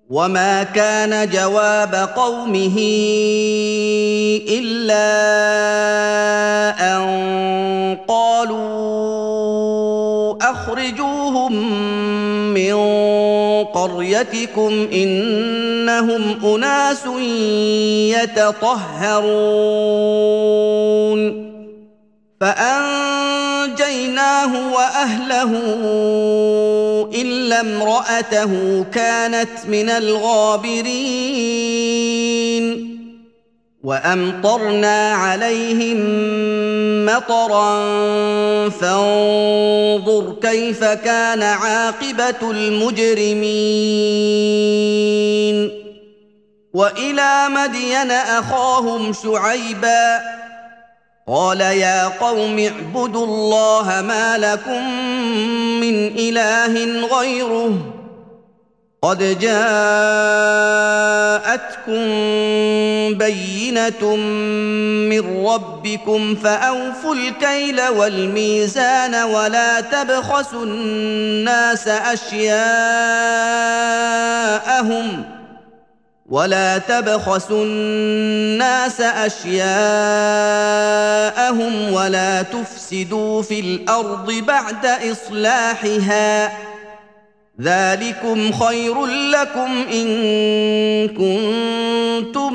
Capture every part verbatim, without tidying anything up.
وما كان جواب قومه إلا أن قالوا أخرجوهم من قريتكم إنهم أناس يتطهرون فأنجيناه وأهله إلا امرأته كانت من الغابرين وأمطرنا عليهم مطرا فانظر كيف كان عاقبة المجرمين وإلى مدين أخاهم شعيبا قال يا قوم اعبدوا الله ما لكم من إله غيره قد جاءتكم بينة من ربكم فأوفوا الكيل والميزان ولا تبخسوا الناس أشياءهم ولا تبخسوا الناس أشياءهم ولا تفسدوا في الأرض بعد إصلاحها ذلكم خير لكم إن كنتم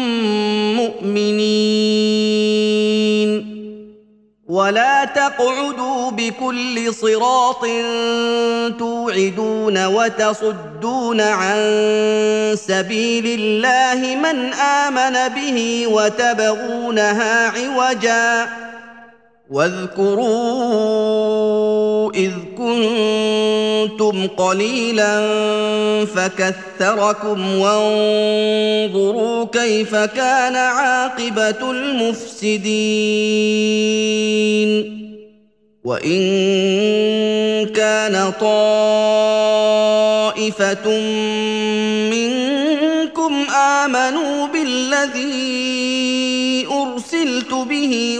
مؤمنين ولا تقعدوا بكل صراط توعدون وتصدون عن سبيل الله من آمن به وتبغونها عوجا واذكروا إذ كنتم قليلا فكثركم وانظروا كيف كان عاقبة المفسدين وإن كان طائفة منكم آمنوا بالذي أرسلت به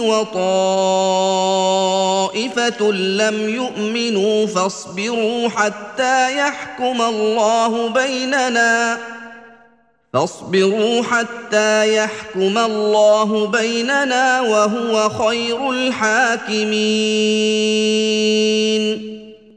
وطائفة لم يؤمنوا فاصبروا حتى يحكم الله بيننا فاصبروا حتى يحكم الله بيننا وهو خير الحاكمين